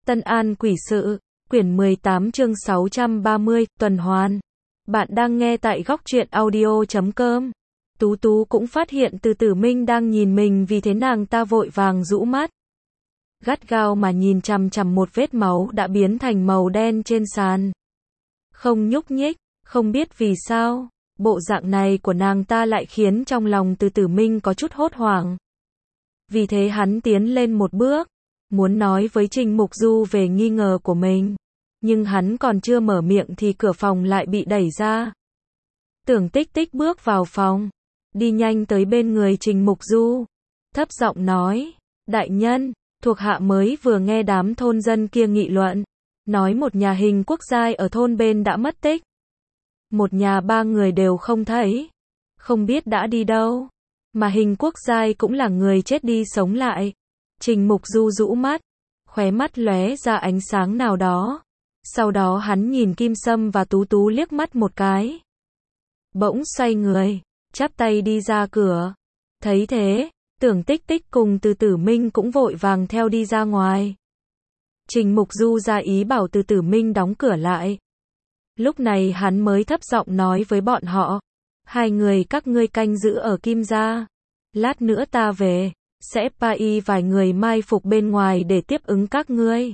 Tân An Quỷ Sự, quyển 18 chương 630, tuần hoàn. Bạn đang nghe tại góc truyện audio.com. Tú Tú cũng phát hiện Từ Tử Minh đang nhìn mình, vì thế nàng ta vội vàng rũ mắt. Gắt gao mà nhìn chằm chằm một vết máu đã biến thành màu đen trên sàn. Không nhúc nhích, không biết vì sao, bộ dạng này của nàng ta lại khiến trong lòng Từ Tử Minh có chút hốt hoảng. Vì thế hắn tiến lên một bước, muốn nói với Trình Mục Du về nghi ngờ của mình. Nhưng hắn còn chưa mở miệng thì cửa phòng lại bị đẩy ra. Tưởng Tích Tích bước vào phòng, đi nhanh tới bên người Trình Mục Du, thấp giọng nói, đại nhân, thuộc hạ mới vừa nghe đám thôn dân kia nghị luận, nói một nhà Hình Quốc Giai ở thôn bên đã mất tích. Một nhà ba người đều không thấy, không biết đã đi đâu, mà Hình Quốc Giai cũng là người chết đi sống lại. Trình Mục Du rũ mắt, khóe mắt lóe ra ánh sáng nào đó. Sau đó hắn nhìn Kim Sâm và Tú Tú liếc mắt một cái. Bỗng xoay người, chắp tay đi ra cửa. Thấy thế, Tưởng Tích Tích cùng Từ Tử Minh cũng vội vàng theo đi ra ngoài. Trình Mục Du ra ý bảo Từ Tử Minh đóng cửa lại. Lúc này hắn mới thấp giọng nói với bọn họ, hai người các ngươi canh giữ ở Kim gia. Lát nữa ta về, sẽ pai vài người mai phục bên ngoài để tiếp ứng các ngươi.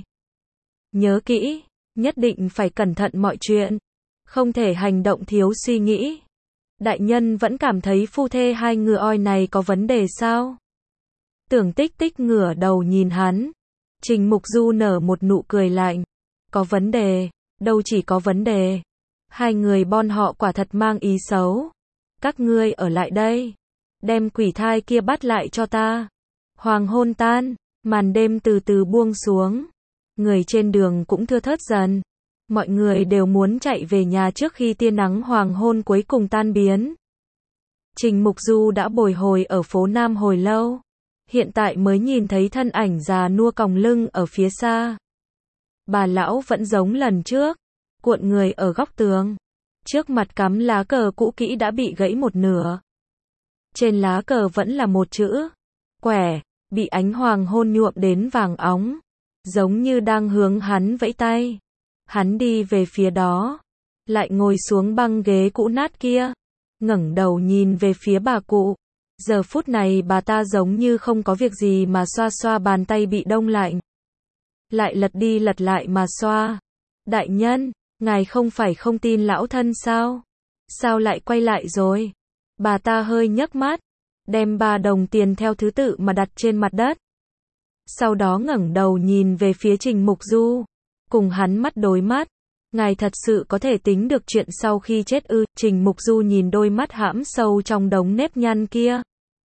Nhớ kỹ, nhất định phải cẩn thận mọi chuyện, không thể hành động thiếu suy nghĩ. Đại nhân vẫn cảm thấy phu thê hai người oi này có vấn đề sao? Tưởng Tích Tích ngửa đầu nhìn hắn. Trình Mục Du nở một nụ cười lạnh. Có vấn đề, đâu chỉ có vấn đề. Hai người bọn họ quả thật mang ý xấu. Các ngươi ở lại đây, đem quỷ thai kia bắt lại cho ta. Hoàng hôn tan, màn đêm từ từ buông xuống. Người trên đường cũng thưa thớt dần. Mọi người đều muốn chạy về nhà trước khi tia nắng hoàng hôn cuối cùng tan biến. Trình Mục Du đã bồi hồi ở phố Nam hồi lâu. Hiện tại mới nhìn thấy thân ảnh già nua còng lưng ở phía xa. Bà lão vẫn giống lần trước, cuộn người ở góc tường. Trước mặt cắm lá cờ cũ kỹ đã bị gãy một nửa. Trên lá cờ vẫn là một chữ, quẻ, bị ánh hoàng hôn nhuộm đến vàng óng. Giống như đang hướng hắn vẫy tay. Hắn đi về phía đó, lại ngồi xuống băng ghế cũ nát kia, ngẩng đầu nhìn về phía bà cụ. Giờ phút này bà ta giống như không có việc gì mà xoa xoa bàn tay bị đông lạnh. Lại lật đi lật lại mà xoa. Đại nhân, ngài không phải không tin lão thân sao? Sao lại quay lại rồi? Bà ta hơi nhấc mắt, đem 3 đồng tiền theo thứ tự mà đặt trên mặt đất. Sau đó ngẩng đầu nhìn về phía Trình Mục Du, cùng hắn mắt đối mắt. Ngài thật sự có thể tính được chuyện sau khi chết ư? Trình Mục Du nhìn đôi mắt hãm sâu trong đống nếp nhăn kia,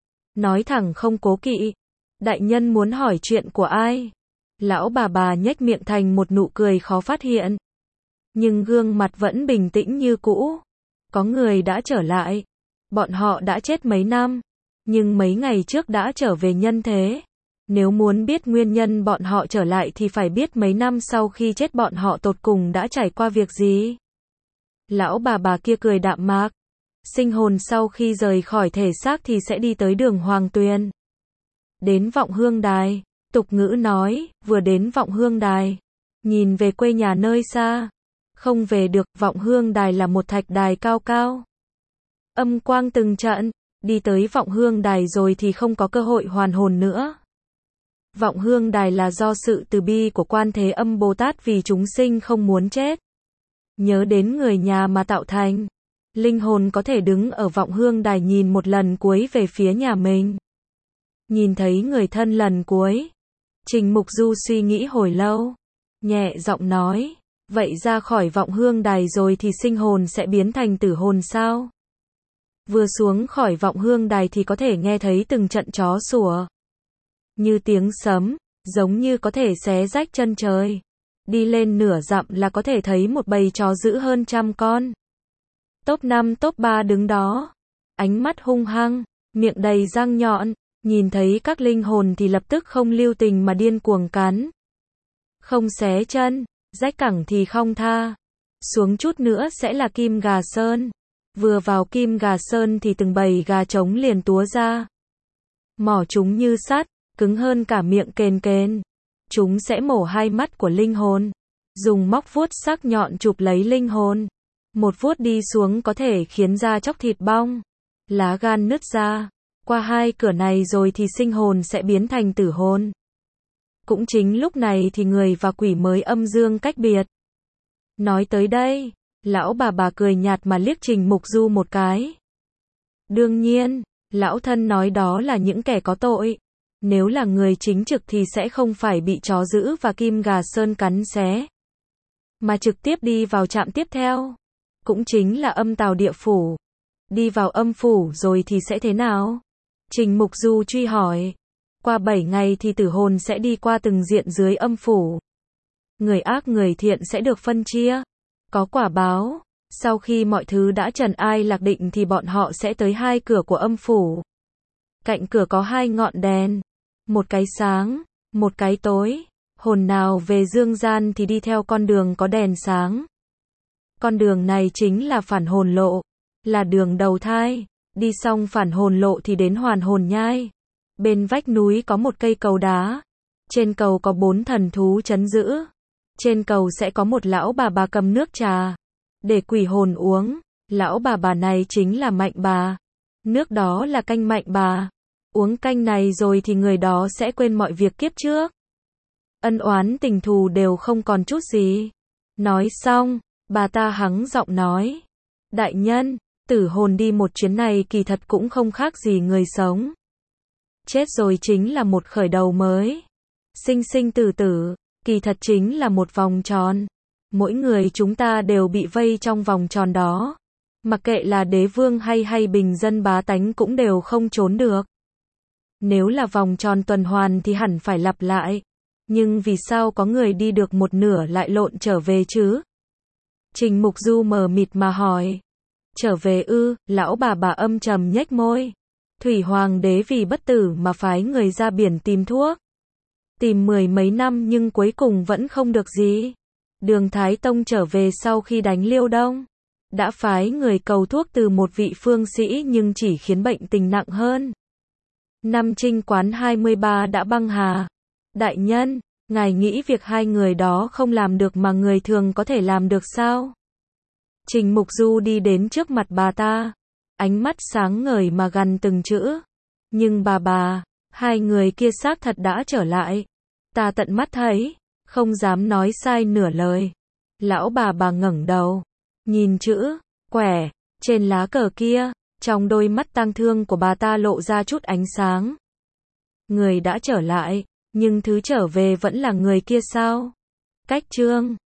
nói thẳng không cố kỵ. Đại nhân muốn hỏi chuyện của ai? Lão bà nhếch miệng thành một nụ cười khó phát hiện, nhưng gương mặt vẫn bình tĩnh như cũ. Có người đã trở lại. Bọn họ đã chết mấy năm, nhưng mấy ngày trước đã trở về nhân thế. Nếu muốn biết nguyên nhân bọn họ trở lại thì phải biết mấy năm sau khi chết bọn họ tột cùng đã trải qua việc gì. Lão bà kia cười đạm mạc. Sinh hồn sau khi rời khỏi thể xác thì sẽ đi tới đường Hoàng Tuyền. Đến Vọng Hương Đài, tục ngữ nói, vừa đến Vọng Hương Đài, nhìn về quê nhà nơi xa. Không về được, Vọng Hương Đài là một thạch đài cao cao. Âm quang từng trận, đi tới Vọng Hương Đài rồi thì không có cơ hội hoàn hồn nữa. Vọng Hương Đài là do sự từ bi của Quan Thế Âm Bồ Tát vì chúng sinh không muốn chết, nhớ đến người nhà mà tạo thành. Linh hồn có thể đứng ở Vọng Hương Đài nhìn một lần cuối về phía nhà mình. Nhìn thấy người thân lần cuối, Trình Mục Du suy nghĩ hồi lâu, nhẹ giọng nói, vậy ra khỏi Vọng Hương Đài rồi thì sinh hồn sẽ biến thành tử hồn sao? Vừa xuống khỏi Vọng Hương Đài thì có thể nghe thấy từng trận chó sủa, như tiếng sấm, giống như có thể xé rách chân trời. Đi lên nửa dặm là có thể thấy một bầy chó dữ hơn 100 con. Top 5 top 3 đứng đó, ánh mắt hung hăng, miệng đầy răng nhọn, nhìn thấy các linh hồn thì lập tức không lưu tình mà điên cuồng cắn. Không xé chân, rách cẳng thì không tha. Xuống chút nữa sẽ là Kim Gà Sơn. Vừa vào Kim Gà Sơn thì từng bầy gà trống liền túa ra. Mỏ chúng như sắt, cứng hơn cả miệng kền kền. chúng sẽ mổ hai mắt của linh hồn, dùng móc vuốt sắc nhọn chụp lấy linh hồn. Một vuốt đi xuống có thể khiến da chóc thịt bong, lá gan nứt ra. Qua hai cửa này rồi thì sinh hồn sẽ biến thành tử hồn. Cũng chính lúc này thì người và quỷ mới âm dương cách biệt. Nói tới đây, lão bà cười nhạt mà liếc Trình Mục Du một cái. Đương nhiên, lão thân nói đó là những kẻ có tội. Nếu là người chính trực thì sẽ không phải bị chó dữ và kim gà sơn cắn xé, mà trực tiếp đi vào trạm tiếp theo. Cũng chính là âm tào địa phủ. Đi vào âm phủ rồi thì sẽ thế nào? Trình Mục Du truy hỏi. Qua 7 ngày thì tử hồn sẽ đi qua từng diện dưới âm phủ. Người ác người thiện sẽ được phân chia. Có quả báo. Sau khi mọi thứ đã trần ai lạc định thì bọn họ sẽ tới hai cửa của âm phủ. Cạnh cửa có hai ngọn đèn. Một cái sáng, một cái tối. Hồn nào về dương gian thì đi theo con đường có đèn sáng. Con đường này chính là phản hồn lộ. Là đường đầu thai. Đi xong phản hồn lộ thì đến hoàn hồn nhai. Bên vách núi có một cây cầu đá. Trên cầu có 4 thần thú trấn giữ. Trên cầu sẽ có một lão bà cầm nước trà để quỷ hồn uống. Lão bà này chính là Mạnh Bà. Nước đó là canh Mạnh Bà. Uống canh này rồi thì người đó sẽ quên mọi việc kiếp trước. Ân oán tình thù đều không còn chút gì. Nói xong, bà ta hắng giọng nói. Đại nhân, tử hồn đi một chuyến này kỳ thật cũng không khác gì người sống. Chết rồi chính là một khởi đầu mới. Sinh sinh tử tử, kỳ thật chính là một vòng tròn. Mỗi người chúng ta đều bị vây trong vòng tròn đó. Mặc kệ là đế vương hay bình dân bá tánh cũng đều không trốn được. Nếu là vòng tròn tuần hoàn thì hẳn phải lặp lại. Nhưng vì sao có người đi được một nửa lại lộn trở về chứ? Trình Mục Du mờ mịt mà hỏi. Trở về ư? Lão bà âm trầm nhếch môi. Thủy Hoàng đế vì bất tử mà phái người ra biển tìm thuốc. Tìm 10 mấy năm nhưng cuối cùng vẫn không được gì. Đường Thái Tông trở về sau khi đánh Liêu Đông. Đã phái người cầu thuốc từ một vị phương sĩ nhưng chỉ khiến bệnh tình nặng hơn. Năm Trinh Quán 23 đã băng hà. Đại nhân, ngài nghĩ việc hai người đó không làm được mà người thường có thể làm được sao? Trình Mục Du đi đến trước mặt bà ta. Ánh mắt sáng ngời mà gằn từng chữ. Nhưng bà, hai người kia xác thật đã trở lại. Ta tận mắt thấy, không dám nói sai nửa lời. Lão bà ngẩng đầu, nhìn chữ quẻ trên lá cờ kia, trong đôi mắt tang thương của bà ta lộ ra chút ánh sáng. Người đã trở lại, nhưng thứ trở về vẫn là người kia sao? Cách chương